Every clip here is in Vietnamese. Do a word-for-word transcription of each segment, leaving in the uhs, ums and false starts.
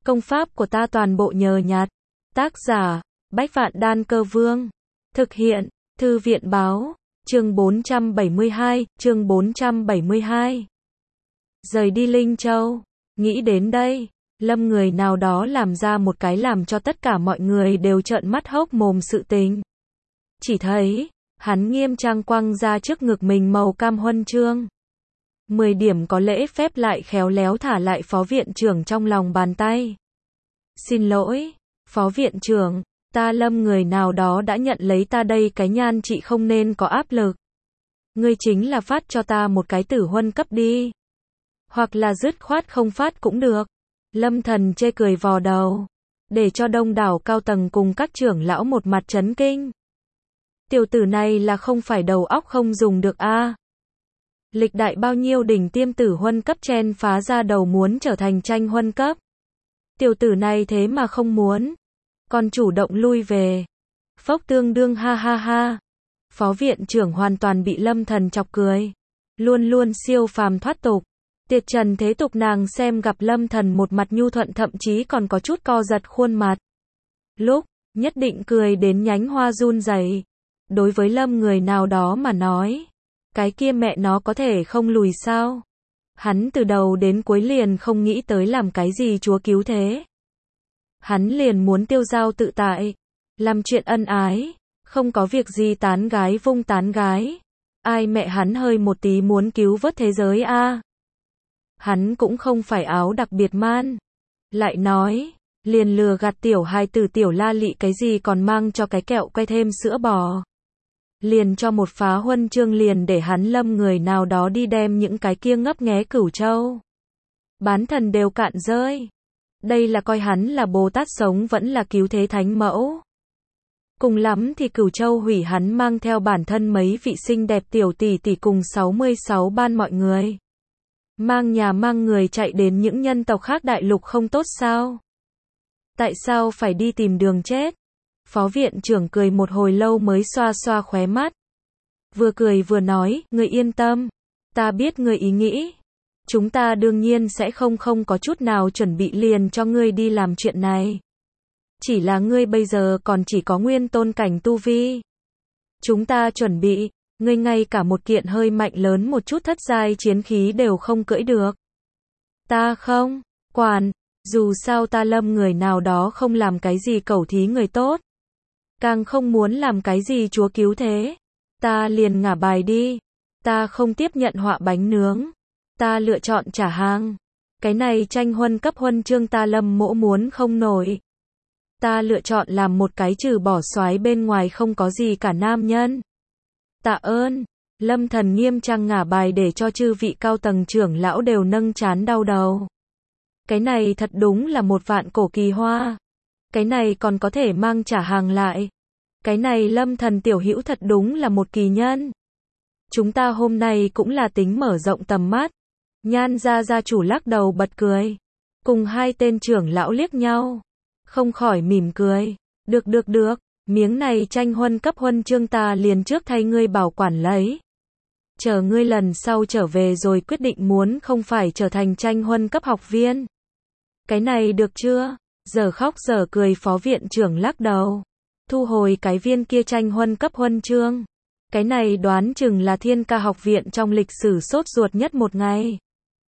Công pháp của ta toàn bộ nhờ nhặt. Tác giả, Bách Vạn Đan Cơ Vương. Thực hiện, Thư viện Báo. Chương bốn trăm bảy mươi hai, chương bốn trăm bảy mươi hai. Rời đi Linh Châu. Nghĩ đến đây, Lâm người nào đó làm ra một cái làm cho tất cả mọi người đều trợn mắt hốc mồm sự tình. Chỉ thấy, hắn nghiêm trang quăng ra trước ngực mình màu cam huân chương. Mười điểm có lễ phép lại khéo léo thả lại phó viện trưởng trong lòng bàn tay. Xin lỗi, phó viện trưởng, ta Lâm người nào đó đã nhận lấy ta đây cái nhan trị không nên có áp lực. Ngươi chính là phát cho ta một cái tử huân cấp đi. Hoặc là dứt khoát không phát cũng được. Lâm Thần chê cười vò đầu, để cho đông đảo cao tầng cùng các trưởng lão một mặt chấn kinh. Tiểu tử này là không phải đầu óc không dùng được a. À. Lịch đại bao nhiêu đỉnh tiêm tử huân cấp chen phá ra đầu muốn trở thành tranh huân cấp. Tiểu tử này thế mà không muốn, còn chủ động lui về. Phốc tương đương ha ha ha. Phó viện trưởng hoàn toàn bị Lâm Thần chọc cười. Luôn luôn siêu phàm thoát tục. Tiệt trần thế tục nàng xem gặp Lâm Thần một mặt nhu thuận thậm chí còn có chút co giật khuôn mặt. Lúc, nhất định cười đến nhánh hoa run rẩy. Đối với Lâm người nào đó mà nói, cái kia mẹ nó có thể không lùi sao? Hắn từ đầu đến cuối liền không nghĩ tới làm cái gì chúa cứu thế. Hắn liền muốn tiêu dao tự tại, làm chuyện ân ái, không có việc gì tán gái vung tán gái. Ai mẹ hắn hơi một tí muốn cứu vớt thế giới a. À? Hắn cũng không phải áo đặc biệt man. Lại nói, liền lừa gạt tiểu hài tử tiểu la lị cái gì còn mang cho cái kẹo quay thêm sữa bò. Liền cho một phá huân chương liền để hắn Lâm người nào đó đi đem những cái kia ngấp nghé Cửu Châu. Bán thần đều cạn rơi. Đây là coi hắn là Bồ Tát sống vẫn là cứu thế thánh mẫu. Cùng lắm thì Cửu Châu hủy hắn mang theo bản thân mấy vị xinh đẹp tiểu tỷ tỷ cùng sáu mươi sáu ban mọi người. Mang nhà mang người chạy đến những nhân tộc khác đại lục không tốt sao? Tại sao phải đi tìm đường chết? Phó viện trưởng cười một hồi lâu mới xoa xoa khóe mắt. Vừa cười vừa nói, ngươi yên tâm. Ta biết ngươi ý nghĩ. Chúng ta đương nhiên sẽ không không có chút nào chuẩn bị liền cho ngươi đi làm chuyện này. Chỉ là ngươi bây giờ còn chỉ có nguyên tôn cảnh tu vi. Chúng ta chuẩn bị, ngươi ngay cả một kiện hơi mạnh lớn một chút thất giai chiến khí đều không cưỡi được. Ta không, quản, dù sao ta Lâm người nào đó không làm cái gì cẩu thí người tốt. Càng không muốn làm cái gì chúa cứu thế. Ta liền ngả bài đi. Ta không tiếp nhận họa bánh nướng. Ta lựa chọn trả hàng. Cái này tranh huân cấp huân chương ta Lâm mỗ muốn không nổi. Ta lựa chọn làm một cái trừ bỏ soái bên ngoài không có gì cả nam nhân. Tạ ơn. Lâm Thần nghiêm trang ngả bài để cho chư vị cao tầng trưởng lão đều nâng trán đau đầu. Cái này thật đúng là một vạn cổ kỳ hoa. Cái này còn có thể mang trả hàng lại. Cái này Lâm Thần tiểu hữu thật đúng là một kỳ nhân. Chúng ta hôm nay cũng là tính mở rộng tầm mắt. Nhan gia gia chủ lắc đầu bật cười. Cùng hai tên trưởng lão liếc nhau. Không khỏi mỉm cười. Được được được, miếng này tranh huân cấp huân chương ta liền trước thay ngươi bảo quản lấy. Chờ ngươi lần sau trở về rồi quyết định muốn không phải trở thành tranh huân cấp học viên. Cái này được chưa? Giờ khóc giờ cười phó viện trưởng lắc đầu. Thu hồi cái viên kia tranh huân cấp huân chương. Cái này đoán chừng là Thiên Ca học viện trong lịch sử sốt ruột nhất một ngày.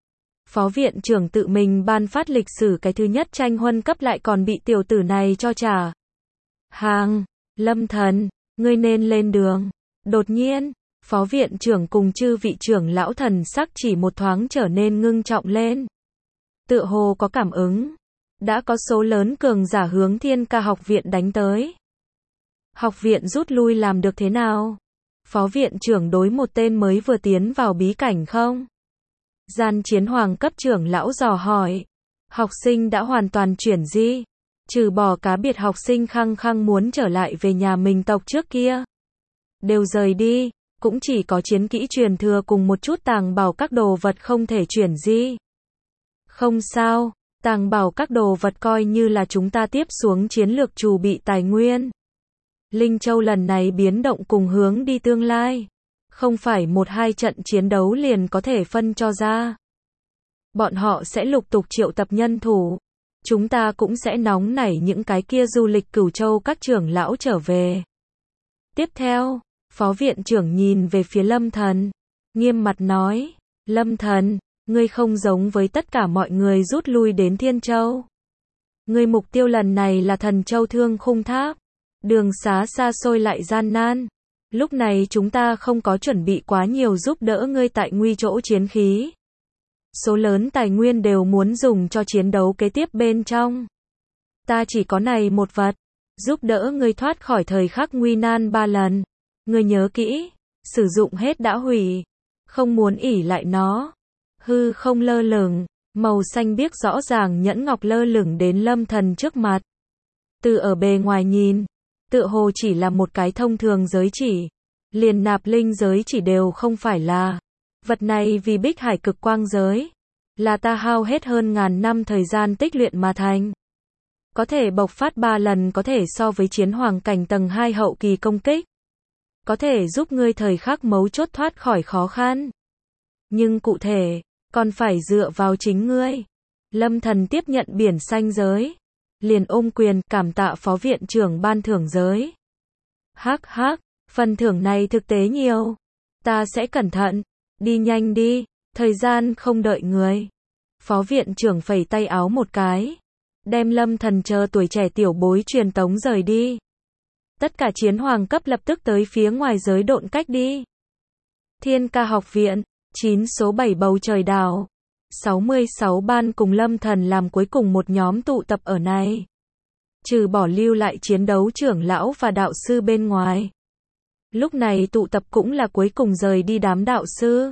Phó viện trưởng tự mình ban phát lịch sử cái thứ nhất tranh huân cấp lại còn bị tiểu tử này cho trả hàng. Lâm Thần, ngươi nên lên đường. Đột nhiên, phó viện trưởng cùng chư vị trưởng lão thần sắc chỉ một thoáng trở nên ngưng trọng lên. Tựa hồ có cảm ứng. Đã có số lớn cường giả hướng Thiên Ca học viện đánh tới. Học viện rút lui làm được thế nào? Phó viện trưởng đối một tên mới vừa tiến vào bí cảnh không? Gian chiến hoàng cấp trưởng lão dò hỏi. Học sinh đã hoàn toàn chuyển di. Trừ bỏ cá biệt học sinh khăng khăng muốn trở lại về nhà mình tộc trước kia. Đều rời đi, cũng chỉ có chiến kỹ truyền thừa cùng một chút tàng bảo các đồ vật không thể chuyển di. Không sao, tàng bảo các đồ vật coi như là chúng ta tiếp xuống chiến lược chuẩn bị tài nguyên. Linh Châu lần này biến động cùng hướng đi tương lai. Không phải một hai trận chiến đấu liền có thể phân cho ra. Bọn họ sẽ lục tục triệu tập nhân thủ. chúng ta cũng sẽ nóng nảy những cái kia du lịch Cửu Châu các trưởng lão trở về. Tiếp theo, Phó Viện trưởng nhìn về phía Lâm Thần, nghiêm mặt nói, Lâm Thần, ngươi không giống với tất cả mọi người rút lui đến Thiên Châu. Ngươi mục tiêu lần này là Thần Châu Thương Khung Tháp. Đường xá xa xôi lại gian nan. Lúc này chúng ta không có chuẩn bị quá nhiều giúp đỡ ngươi tại nguy chỗ chiến khí. Số lớn tài nguyên đều muốn dùng cho chiến đấu kế tiếp bên trong. Ta chỉ có này một vật, giúp đỡ ngươi thoát khỏi thời khắc nguy nan ba lần. Ngươi nhớ kỹ, sử dụng hết đã hủy, không muốn ỷ lại nó. Hư không lơ lửng, màu xanh biếc rõ ràng nhẫn ngọc lơ lửng đến Lâm Thần trước mặt. Từ ở bề ngoài nhìn, tựa hồ chỉ là một cái thông thường giới chỉ, liền nạp linh giới chỉ đều không phải là. Vật này vì Bích Hải cực quang giới, là ta hao hết hơn ngàn năm thời gian tích luyện mà thành. Có thể bộc phát ba lần, có thể so với chiến hoàng cảnh tầng hai hậu kỳ công kích. Có thể giúp ngươi thời khắc mấu chốt thoát khỏi khó khăn. Nhưng cụ thể, còn phải dựa vào chính ngươi. Lâm Thần tiếp nhận biển xanh giới, liền ôm quyền cảm tạ Phó Viện trưởng ban thưởng giới. Hắc hắc, phần thưởng này thực tế nhiều. Ta sẽ cẩn thận, đi nhanh đi, thời gian không đợi người. Phó Viện trưởng phẩy tay áo một cái, đem Lâm Thần chờ tuổi trẻ tiểu bối truyền tống rời đi. Tất cả chiến hoàng cấp lập tức tới phía ngoài giới độn cách đi. Thiên Ca học viện, chín số bảy bầu trời đảo. sáu mươi sáu ban cùng Lâm Thần làm cuối cùng một nhóm tụ tập ở này. Trừ bỏ lưu lại chiến đấu trưởng lão và đạo sư bên ngoài. Lúc này tụ tập cũng là cuối cùng rời đi đám đạo sư.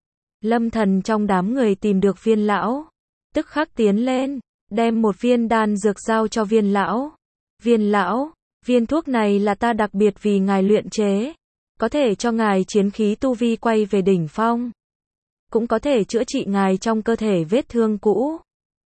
Lâm Thần trong đám người tìm được viên lão. Tức khắc tiến lên, đem một viên đan dược giao cho viên lão. Viên lão, viên thuốc này là ta đặc biệt vì ngài luyện chế. Có thể cho ngài chiến khí tu vi quay về đỉnh phong. Cũng có thể chữa trị ngài trong cơ thể vết thương cũ.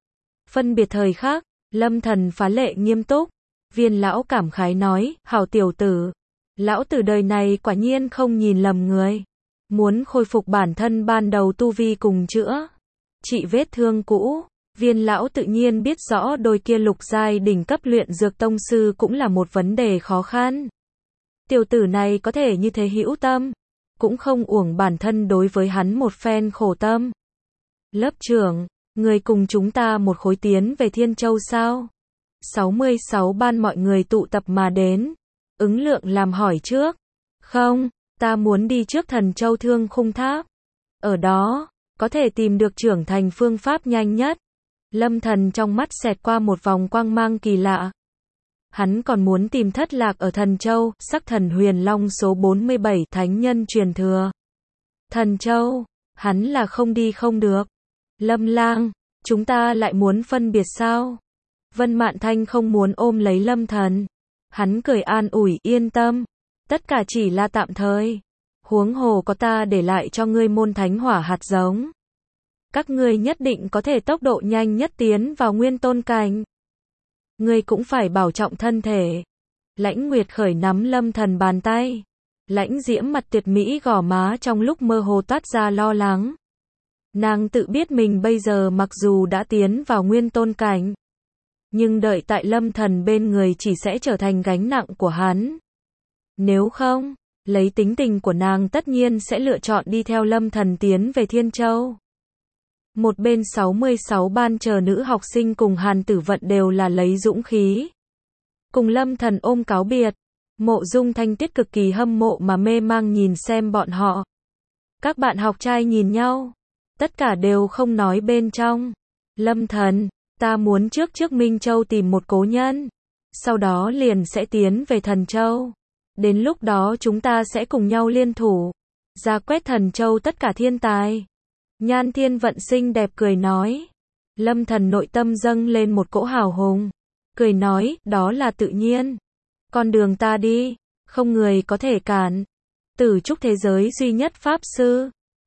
Phân biệt thời khắc, Lâm Thần phá lệ nghiêm túc. Viên lão cảm khái nói, hảo tiểu tử. Lão tử đời này quả nhiên không nhìn lầm người. Muốn khôi phục bản thân ban đầu tu vi cùng chữa trị vết thương cũ. Viên lão tự nhiên biết rõ đôi kia lục giai đỉnh cấp luyện dược tông sư cũng là một vấn đề khó khăn. Tiểu tử này có thể như thế hữu tâm, cũng không uổng bản thân đối với hắn một phen khổ tâm. Lớp trưởng, người cùng chúng ta một khối tiến về Thiên Châu sao? sáu mươi sáu ban mọi người tụ tập mà đến. Ứng Lượng làm hỏi trước. Không, ta muốn đi trước Thần Châu Thương Khung Tháp. Ở đó, có thể tìm được trưởng thành phương pháp nhanh nhất. Lâm Thần trong mắt xẹt qua một vòng quang mang kỳ lạ. Hắn còn muốn tìm thất lạc ở Thần Châu, sắc thần huyền long số bốn mươi bảy thánh nhân truyền thừa. Thần Châu, hắn là không đi không được. Lâm Lang, chúng ta lại muốn phân biệt sao? Vân Mạn Thanh không muốn ôm lấy Lâm Thần. Hắn cười an ủi, yên tâm. Tất cả chỉ là tạm thời. Huống hồ có ta để lại cho ngươi môn thánh hỏa hạt giống. Các ngươi nhất định có thể tốc độ nhanh nhất tiến vào nguyên tôn cảnh. Ngươi cũng phải bảo trọng thân thể. Lãnh Nguyệt khởi nắm Lâm Thần bàn tay. Lãnh Diễm mặt tuyệt mỹ gò má trong lúc mơ hồ toát ra lo lắng. Nàng tự biết mình bây giờ mặc dù đã tiến vào nguyên tôn cảnh, nhưng đợi tại Lâm Thần bên người chỉ sẽ trở thành gánh nặng của hắn. Nếu không, lấy tính tình của nàng tất nhiên sẽ lựa chọn đi theo Lâm Thần tiến về Thiên Châu. Một bên sáu mươi sáu ban chờ nữ học sinh cùng Hàn Tử Vận đều là lấy dũng khí. Cùng Lâm Thần ôm cáo biệt. Mộ Dung Thanh Tuyết cực kỳ hâm mộ mà mê mang nhìn xem bọn họ. Các bạn học trai nhìn nhau. Tất cả đều không nói bên trong. Lâm Thần, ta muốn trước trước Minh Châu tìm một cố nhân. Sau đó liền sẽ tiến về Thần Châu. Đến lúc đó chúng ta sẽ cùng nhau liên thủ. Ra quét Thần Châu tất cả thiên tài. Nhan Thiên Vận xinh đẹp cười nói. Lâm Thần nội tâm dâng lên một cỗ hào hùng. Cười nói, đó là tự nhiên. Con đường ta đi, không người có thể cản. Tử trúc thế giới duy nhất pháp sư.